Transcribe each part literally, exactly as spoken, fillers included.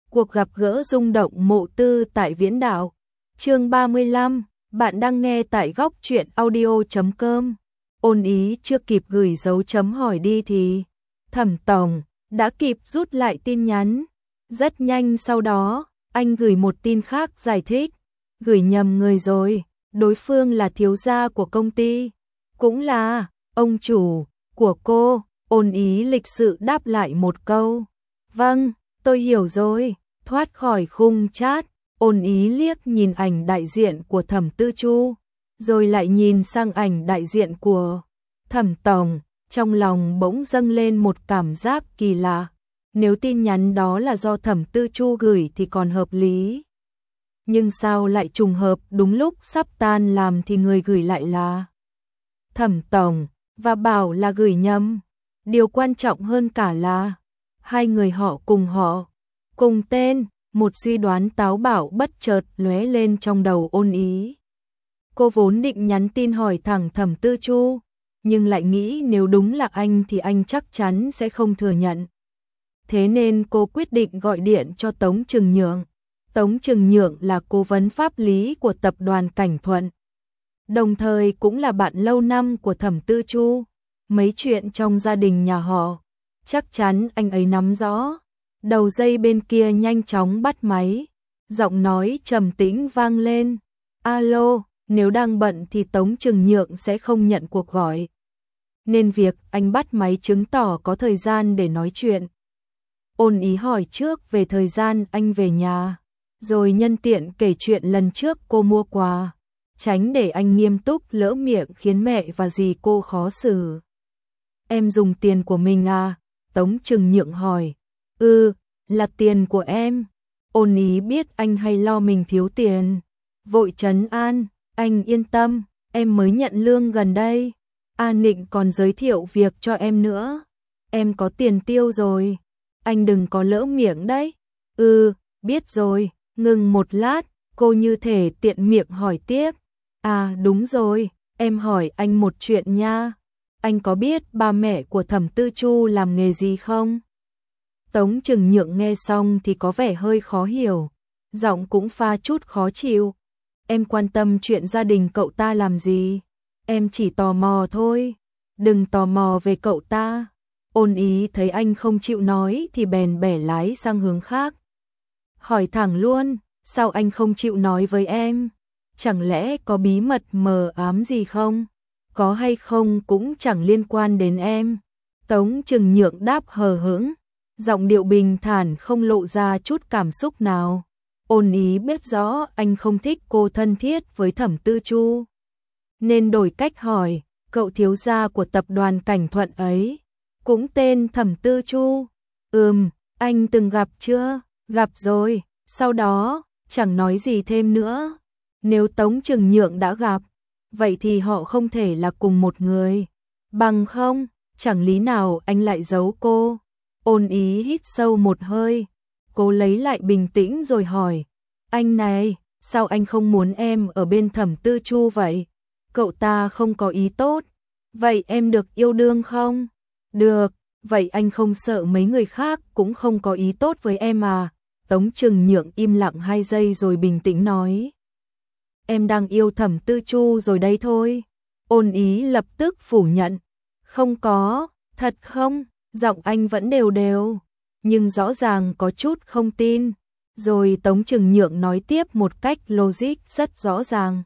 Cuộc gặp gỡ rung động Mộ Tư tại Viễn Đạo. Chương ba mươi lăm, bạn đang nghe tại góc truyện audio chấm com. Ôn Ý chưa kịp gửi dấu chấm hỏi đi thì Thẩm Tổng đã kịp rút lại tin nhắn. Rất nhanh sau đó, anh gửi một tin khác giải thích, gửi nhầm người rồi, đối phương là thiếu gia của công ty, cũng là ông chủ của cô. Ôn Ý lịch sự đáp lại một câu, vâng, tôi hiểu rồi. Thoát khỏi khung chat, Ôn Ý liếc nhìn ảnh đại diện của Thẩm Tư Chu, rồi lại nhìn sang ảnh đại diện của Thẩm Tổng, trong lòng bỗng dâng lên một cảm giác kỳ lạ. Nếu tin nhắn đó là do Thẩm Tư Chu gửi thì còn hợp lý. Nhưng sao lại trùng hợp đúng lúc sắp tan làm thì người gửi lại là Thẩm Tổng, và bảo là gửi nhầm. Điều quan trọng hơn cả là hai người họ cùng họ, cùng tên. Một suy đoán táo bạo bất chợt lóe lên trong đầu Ôn Ý. Cô vốn định nhắn tin hỏi thẳng Thẩm Tư Chu, nhưng lại nghĩ nếu đúng là anh thì anh chắc chắn sẽ không thừa nhận. Thế nên cô quyết định gọi điện cho Tống Trừng Nhượng. Tống Trừng Nhượng là cố vấn pháp lý của tập đoàn Cảnh Thuận, đồng thời cũng là bạn lâu năm của Thẩm Tư Chu. Mấy chuyện trong gia đình nhà họ, chắc chắn anh ấy nắm rõ. Đầu dây bên kia nhanh chóng bắt máy, giọng nói trầm tĩnh vang lên. Alo, nếu đang bận thì Tống Trừng Nhượng sẽ không nhận cuộc gọi, nên việc anh bắt máy chứng tỏ có thời gian để nói chuyện. Ôn Ý hỏi trước về thời gian anh về nhà, rồi nhân tiện kể chuyện lần trước cô mua quà, tránh để anh nghiêm túc lỡ miệng khiến mẹ và dì cô khó xử. Em dùng tiền của mình à? Tống Trừng Nhượng hỏi. Ừ, là tiền của em. Ôn Ý biết anh hay lo mình thiếu tiền, vội trấn an, anh yên tâm, em mới nhận lương gần đây. A Nịnh còn giới thiệu việc cho em nữa. Em có tiền tiêu rồi, anh đừng có lỡ miệng đấy. Ừ, biết rồi. Ngừng một lát, cô như thể tiện miệng hỏi tiếp. À đúng rồi, em hỏi anh một chuyện nha. Anh có biết ba mẹ của Thẩm Tư Chu làm nghề gì không? Tống Trừng Nhượng nghe xong thì có vẻ hơi khó hiểu, giọng cũng pha chút khó chịu. Em quan tâm chuyện gia đình cậu ta làm gì? Em chỉ tò mò thôi, đừng tò mò về cậu ta. Ôn Ý thấy anh không chịu nói thì bèn bẻ lái sang hướng khác. Hỏi thẳng luôn, sao anh không chịu nói với em? Chẳng lẽ có bí mật mờ ám gì không? Có hay không cũng chẳng liên quan đến em. Tống Trừng Nhượng đáp hờ hững, giọng điệu bình thản không lộ ra chút cảm xúc nào. Ôn Ý biết rõ anh không thích cô thân thiết với Thẩm Tư Chu, nên đổi cách hỏi, cậu thiếu gia của tập đoàn Cảnh Thuận ấy, cũng tên Thẩm Tư Chu? Ừm, anh từng gặp chưa? Gặp rồi. Sau đó, chẳng nói gì thêm nữa. Nếu Tống Trừng Nhượng đã gặp, vậy thì họ không thể là cùng một người. Bằng không, chẳng lý nào anh lại giấu cô. Ôn Ý hít sâu một hơi, cố lấy lại bình tĩnh rồi hỏi, anh này, sao anh không muốn em ở bên Thẩm Tư Chu vậy? Cậu ta không có ý tốt. Vậy em được yêu đương không? Được, vậy anh không sợ mấy người khác cũng không có ý tốt với em à? Tống Trừng Nhượng im lặng hai giây rồi bình tĩnh nói, em đang yêu Thẩm Tư Chu rồi đấy thôi. Ôn Ý lập tức phủ nhận, không có, thật không? Giọng anh vẫn đều đều, nhưng rõ ràng có chút không tin. Rồi Tống Trừng Nhượng nói tiếp một cách logic rất rõ ràng.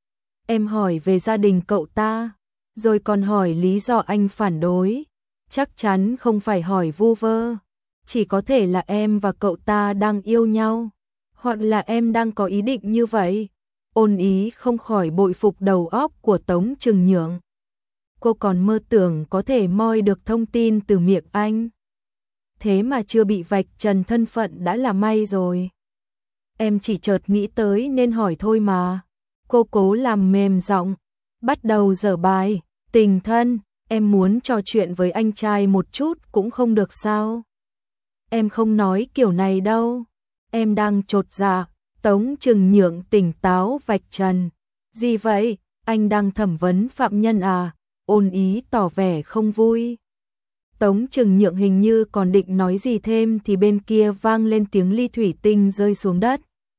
Em hỏi về gia đình cậu ta, rồi còn hỏi lý do anh phản đối. Chắc chắn không phải hỏi vu vơ. Chỉ có thể là em và cậu ta đang yêu nhau, hoặc là em đang có ý định như vậy. Ôn Ý không khỏi bội phục đầu óc của Tống Trừng Nhượng. Cô còn mơ tưởng có thể moi được thông tin từ miệng anh. Thế mà chưa bị vạch trần thân phận đã là may rồi. Em chỉ chợt nghĩ tới nên hỏi thôi mà. Cô cố làm mềm giọng, bắt đầu dở bài. Tình thân, em muốn trò chuyện với anh trai một chút cũng không được sao? Em không nói kiểu này đâu. Em đang chột dạ. Tống Trừng Nhượng tỉnh táo vạch trần. Gì vậy? Anh đang thẩm vấn phạm nhân à? Ôn Ý tỏ vẻ không vui. Tống Trừng Nhượng hình như còn định nói gì thêm thì bên kia vang lên tiếng ly thủy tinh rơi xuống đất.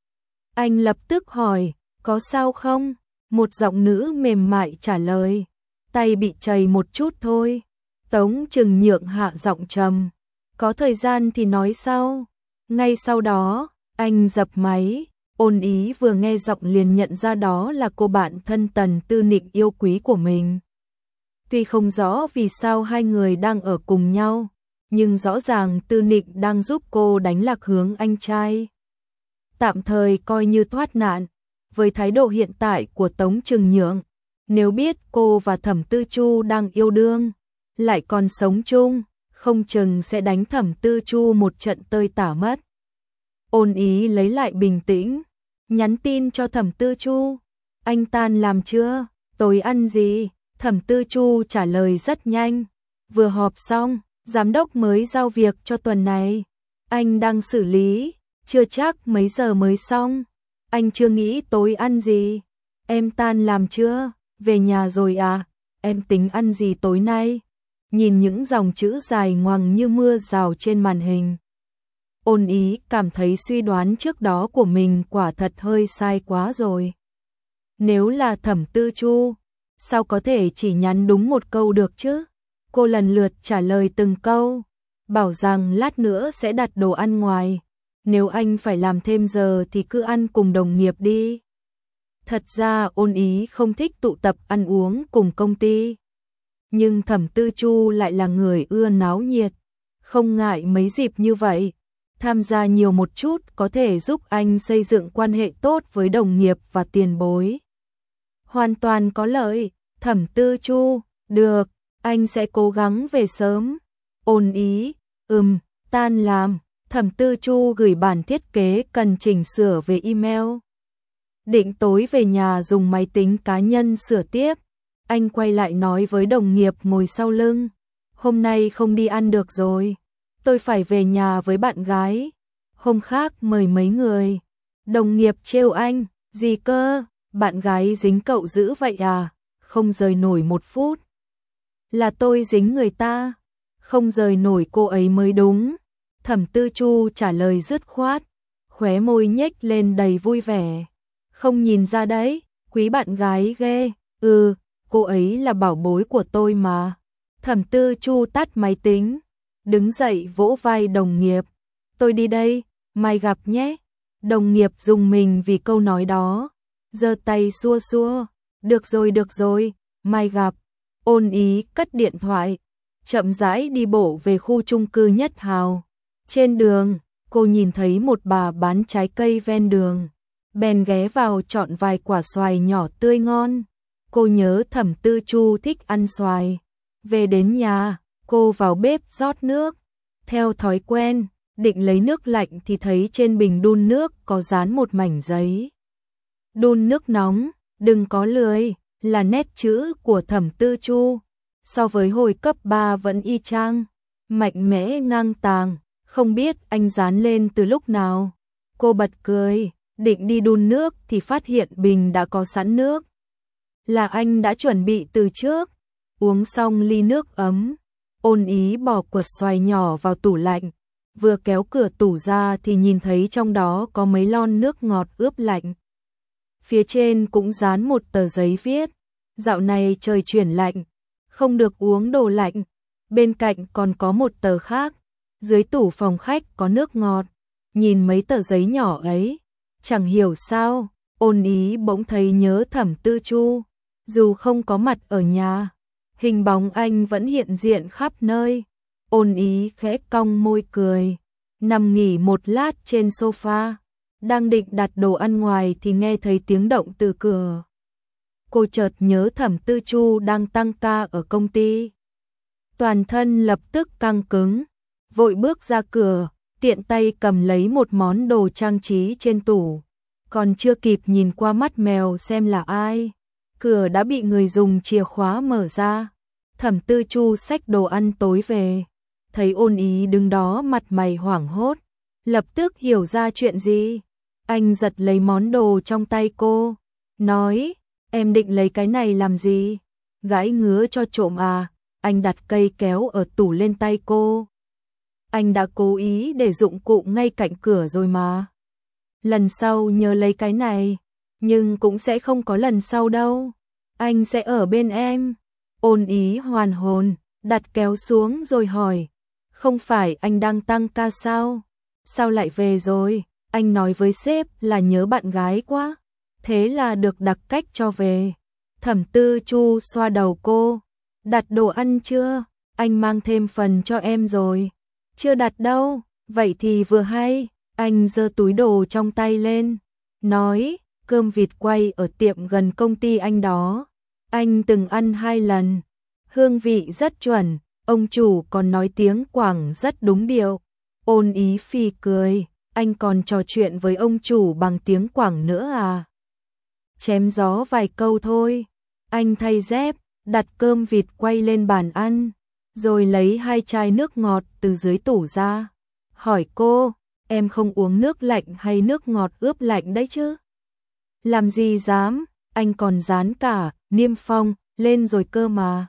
Anh lập tức hỏi, có sao không? Một giọng nữ mềm mại trả lời, tay bị chảy một chút thôi. Tống Trừng Nhượng hạ giọng trầm, có thời gian thì nói sau. Ngay sau đó, anh dập máy. Ôn Ý vừa nghe giọng liền nhận ra đó là cô bạn thân Tần Tư Nịnh yêu quý của mình. Tuy không rõ vì sao hai người đang ở cùng nhau, nhưng rõ ràng Tư Nịnh đang giúp cô đánh lạc hướng anh trai. Tạm thời coi như thoát nạn. Với thái độ hiện tại của Tống Trừng Nhượng, nếu biết cô và Thẩm Tư Chu đang yêu đương, lại còn sống chung, không chừng sẽ đánh Thẩm Tư Chu một trận tơi tả mất. Ôn Ý lấy lại bình tĩnh, nhắn tin cho Thẩm Tư Chu, anh tan làm chưa, tối ăn gì? Thẩm Tư Chu trả lời rất nhanh, vừa họp xong, giám đốc mới giao việc cho tuần này, anh đang xử lý, chưa chắc mấy giờ mới xong. Anh chưa nghĩ tối ăn gì. Em tan làm chưa? Về nhà rồi à? Em tính ăn gì tối nay? Nhìn những dòng chữ dài ngoằng như mưa rào trên màn hình, Ôn Ý cảm thấy suy đoán trước đó của mình quả thật hơi sai quá rồi. Nếu là Thẩm Tư Chu, sao có thể chỉ nhắn đúng một câu được chứ? Cô lần lượt trả lời từng câu, bảo rằng lát nữa sẽ đặt đồ ăn ngoài. Nếu anh phải làm thêm giờ thì cứ ăn cùng đồng nghiệp đi. Thật ra Ôn Ý không thích tụ tập ăn uống cùng công ty. Nhưng Thẩm Tư Chu lại là người ưa náo nhiệt, không ngại mấy dịp như vậy. Tham gia nhiều một chút có thể giúp anh xây dựng quan hệ tốt với đồng nghiệp và tiền bối. Hoàn toàn có lợi. Thẩm Tư Chu, được, anh sẽ cố gắng về sớm. Ôn Ý, ừm, tan làm. Thẩm Tư Chu gửi bản thiết kế cần chỉnh sửa về email. Định tối về nhà dùng máy tính cá nhân sửa tiếp. Anh quay lại nói với đồng nghiệp ngồi sau lưng, hôm nay không đi ăn được rồi, tôi phải về nhà với bạn gái. Hôm khác mời mấy người. Đồng nghiệp trêu anh, gì cơ, bạn gái dính cậu dữ vậy à, không rời nổi một phút. Là tôi dính người ta, không rời nổi cô ấy mới đúng. Thẩm Tư Chu trả lời dứt khoát, khóe môi nhếch lên đầy vui vẻ. Không nhìn ra đấy, quý bạn gái ghê. Ừ, cô ấy là bảo bối của tôi mà. Thẩm Tư Chu tắt máy tính, đứng dậy vỗ vai đồng nghiệp. Tôi đi đây, mai gặp nhé. Đồng nghiệp rùng mình vì câu nói đó, giơ tay xua xua. Được rồi được rồi, mai gặp. Ôn Ý cất điện thoại, chậm rãi đi bộ về khu chung cư Nhất Hào. Trên đường, cô nhìn thấy một bà bán trái cây ven đường, bèn ghé vào chọn vài quả xoài nhỏ tươi ngon. Cô nhớ Thẩm Tư Chu thích ăn xoài. Về đến nhà, cô vào bếp rót nước. Theo thói quen, định lấy nước lạnh thì thấy trên bình đun nước có dán một mảnh giấy. Đun nước nóng, đừng có lười, là nét chữ của Thẩm Tư Chu. So với hồi cấp ba vẫn y chang, mạnh mẽ ngang tàng, không biết anh dán lên từ lúc nào. Cô bật cười, định đi đun nước thì phát hiện bình đã có sẵn nước. Là anh đã chuẩn bị từ trước. Uống xong ly nước ấm, Ôn Ý bỏ quật xoài nhỏ vào tủ lạnh. Vừa kéo cửa tủ ra thì nhìn thấy trong đó có mấy lon nước ngọt ướp lạnh. Phía trên cũng dán một tờ giấy viết, dạo này trời chuyển lạnh, không được uống đồ lạnh. Bên cạnh còn có một tờ khác, dưới tủ phòng khách có nước ngọt. Nhìn mấy tờ giấy nhỏ ấy, chẳng hiểu sao, Ôn Ý bỗng thấy nhớ Thẩm Tư Chu. Dù không có mặt ở nhà, hình bóng anh vẫn hiện diện khắp nơi. Ôn Ý khẽ cong môi cười, nằm nghỉ một lát trên sofa. Đang định đặt đồ ăn ngoài thì nghe thấy tiếng động từ cửa. Cô chợt nhớ Thẩm Tư Chu đang tăng ca ở công ty. Toàn thân lập tức căng cứng, vội bước ra cửa, tiện tay cầm lấy một món đồ trang trí trên tủ. Còn chưa kịp nhìn qua mắt mèo xem là ai, cửa đã bị người dùng chìa khóa mở ra. Thẩm Tư Chu xách đồ ăn tối về, thấy Ôn Ý đứng đó mặt mày hoảng hốt, lập tức hiểu ra chuyện gì. Anh giật lấy món đồ trong tay cô, nói, em định lấy cái này làm gì? Gãi ngứa cho trộm à? anh đặt cây kéo ở tủ lên tay cô. Anh đã cố ý để dụng cụ ngay cạnh cửa rồi mà. Lần sau nhớ lấy cái này, nhưng cũng sẽ không có lần sau đâu. Anh sẽ ở bên em. Ôn Ý hoàn hồn, đặt kéo xuống rồi hỏi, không phải anh đang tăng ca sao? Sao lại về rồi? Anh nói với sếp là nhớ bạn gái quá, thế là được đặc cách cho về. Thẩm Tư Chu xoa đầu cô, đặt đồ ăn chưa? Anh mang thêm phần cho em rồi. Chưa đặt đâu, vậy thì vừa hay. Anh giơ túi đồ trong tay lên, nói, cơm vịt quay ở tiệm gần công ty anh đó. Anh từng ăn hai lần, hương vị rất chuẩn, ông chủ còn nói tiếng Quảng rất đúng điệu. Ôn Ý phì cười, anh còn trò chuyện với ông chủ bằng tiếng Quảng nữa à? Chém gió vài câu thôi. Anh thay dép, đặt cơm vịt quay lên bàn ăn, rồi lấy hai chai nước ngọt từ dưới tủ ra. Hỏi cô, em không uống nước lạnh hay nước ngọt ướp lạnh đấy chứ? Làm gì dám, anh còn dán cả niêm phong lên rồi cơ mà.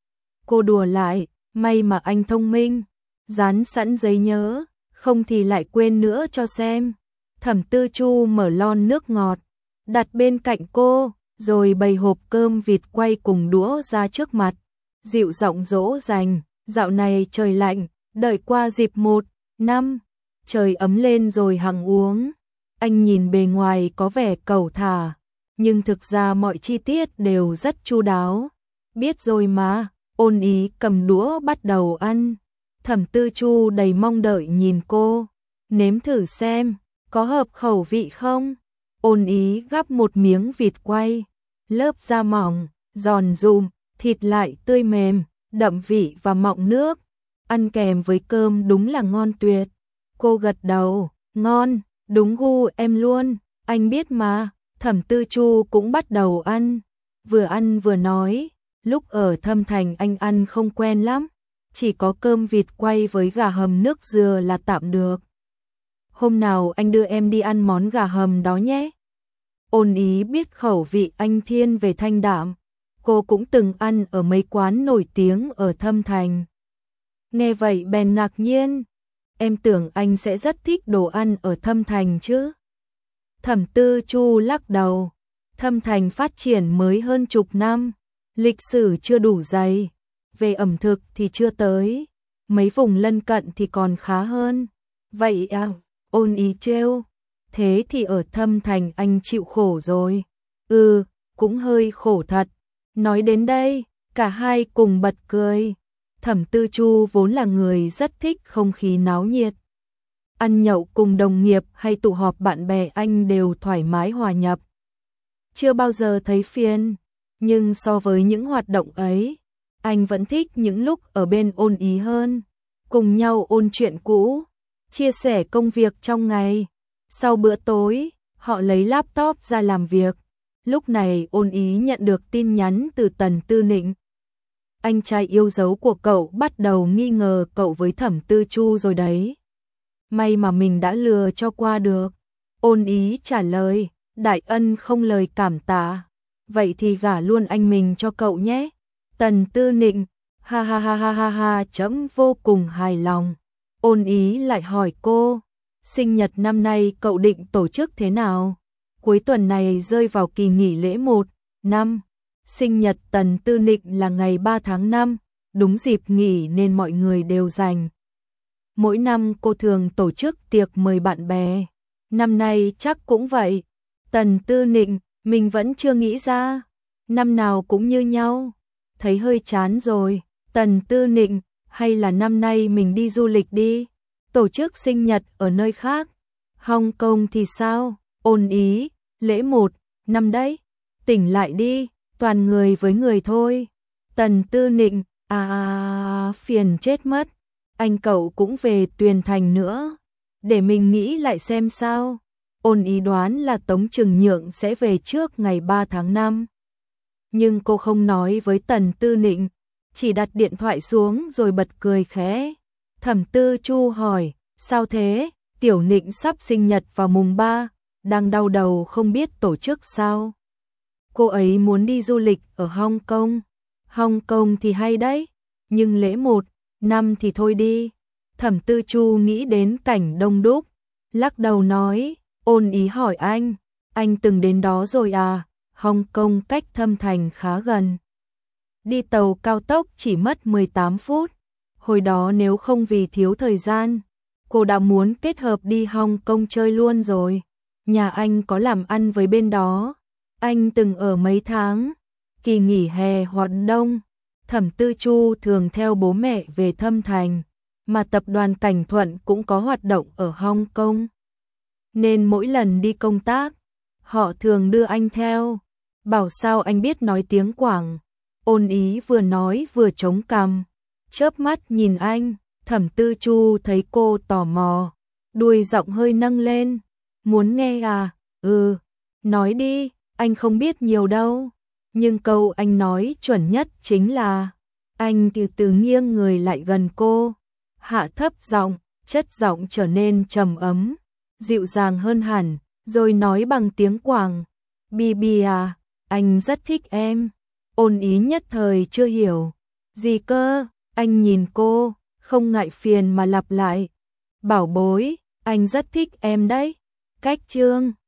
Cô đùa lại, may mà anh thông minh, dán sẵn giấy nhớ, không thì lại quên nữa cho xem. Thẩm Tư Chu mở lon nước ngọt, đặt bên cạnh cô, rồi bày hộp cơm vịt quay cùng đũa ra trước mặt. Dịu giọng dỗ dành, dạo này trời lạnh, đợi qua dịp một, năm, trời ấm lên rồi hẵng uống. Anh nhìn bề ngoài có vẻ cẩu thả, nhưng thực ra mọi chi tiết đều rất chu đáo. Biết rồi mà. Ôn Ý cầm đũa bắt đầu ăn. Thẩm Tư Chu đầy mong đợi nhìn cô, nếm thử xem, có hợp khẩu vị không? Ôn Ý gắp một miếng vịt quay, lớp da mỏng, giòn giùm, thịt lại tươi mềm, đậm vị và mọng nước. Ăn kèm với cơm đúng là ngon tuyệt. Cô gật đầu, ngon, đúng gu em luôn, anh biết mà. Thẩm Tư Chu cũng bắt đầu ăn, vừa ăn vừa nói, lúc ở Thâm Thành anh ăn không quen lắm, chỉ có cơm vịt quay với gà hầm nước dừa là tạm được. Hôm nào anh đưa em đi ăn món gà hầm đó nhé. Ôn Ý biết khẩu vị anh thiên về thanh đạm, cô cũng từng ăn ở mấy quán nổi tiếng ở Thâm Thành. Nghe vậy bèn ngạc nhiên, em tưởng anh sẽ rất thích đồ ăn ở Thâm Thành chứ. Thẩm Tư Chu lắc đầu, Thâm Thành phát triển mới hơn chục năm, lịch sử chưa đủ dày, về ẩm thực thì chưa tới, mấy vùng lân cận thì còn khá hơn. Vậy à, Ôn Ý trêu, thế thì ở Thâm Thành anh chịu khổ rồi. Ừ, cũng hơi khổ thật. Nói đến đây, cả hai cùng bật cười. Thẩm Tư Chu vốn là người rất thích không khí náo nhiệt. Ăn nhậu cùng đồng nghiệp hay tụ họp bạn bè anh đều thoải mái hòa nhập. Chưa bao giờ thấy phiền, nhưng so với những hoạt động ấy, anh vẫn thích những lúc ở bên Ôn Ý hơn. Cùng nhau ôn chuyện cũ, chia sẻ công việc trong ngày. Sau bữa tối, họ lấy laptop ra làm việc. Lúc này Ôn Ý nhận được tin nhắn từ Tần Tư Nịnh. Anh trai yêu dấu của cậu bắt đầu nghi ngờ cậu với Thẩm Tư Chu rồi đấy. May mà mình đã lừa cho qua được. Ôn Ý trả lời, đại ân không lời cảm tạ. Vậy thì gả luôn anh mình cho cậu nhé. Tần Tư Nịnh, ha ha ha ha ha ha chấm vô cùng hài lòng. Ôn Ý lại hỏi cô, sinh nhật năm nay cậu định tổ chức thế nào? Cuối tuần này rơi vào kỳ nghỉ lễ một, năm. Sinh nhật Tần Tư Nịnh là ngày ba tháng năm, đúng dịp nghỉ nên mọi người đều rảnh. Mỗi năm cô thường tổ chức tiệc mời bạn bè. Năm nay chắc cũng vậy. Tần Tư Nịnh, mình vẫn chưa nghĩ ra. Năm nào cũng như nhau. Thấy hơi chán rồi. Tần Tư Nịnh, hay là năm nay mình đi du lịch đi. Tổ chức sinh nhật ở nơi khác. Hong Kong thì sao? Ôn Ý, lễ một, năm đấy. Tỉnh lại đi, toàn người với người thôi. Tần Tư Nịnh, à phiền chết mất. Anh cậu cũng về Tuyền Thành nữa. Để mình nghĩ lại xem sao. Ôn Ý đoán là Tống Trừng Nhượng sẽ về trước ngày ba tháng năm. Nhưng cô không nói với Tần Tư Nịnh, chỉ đặt điện thoại xuống rồi bật cười khẽ. Thẩm Tư Chu hỏi, sao thế? Tiểu Nịnh sắp sinh nhật vào mùng ba, đang đau đầu không biết tổ chức sao. Cô ấy muốn đi du lịch ở Hong Kong. Hong Kong thì hay đấy. nhưng lễ một năm thì thôi đi. Thẩm Tư Chu nghĩ đến cảnh đông đúc, lắc đầu nói, Ôn Ý hỏi anh, anh từng đến đó rồi à? Hồng Kông cách Thâm Thành khá gần. Đi tàu cao tốc chỉ mất mười tám phút. Hồi đó nếu không vì thiếu thời gian, cô đã muốn kết hợp đi Hồng Kông chơi luôn rồi. Nhà anh có làm ăn với bên đó. Anh từng ở mấy tháng, kỳ nghỉ hè hoặc đông. Thẩm Tư Chu thường theo bố mẹ về Thâm Thành, mà tập đoàn Cảnh Thuận cũng có hoạt động ở Hồng Kông. Nên mỗi lần đi công tác, họ thường đưa anh theo. Bảo sao anh biết nói tiếng Quảng. Ôn Ý vừa nói vừa chống cằm, chớp mắt nhìn anh. Thẩm Tư Chu thấy cô tò mò, đuôi giọng hơi nâng lên. Muốn nghe à? Ừ, nói đi, anh không biết nhiều đâu. Nhưng câu anh nói chuẩn nhất chính là, anh từ từ nghiêng người lại gần cô, hạ thấp giọng, chất giọng trở nên trầm ấm, dịu dàng hơn hẳn, rồi nói bằng tiếng Quảng, Bibi à, anh rất thích em. Ôn Ý nhất thời chưa hiểu. Gì cơ? Anh nhìn cô, không ngại phiền mà lặp lại. Bảo bối, anh rất thích em đấy. Cách chương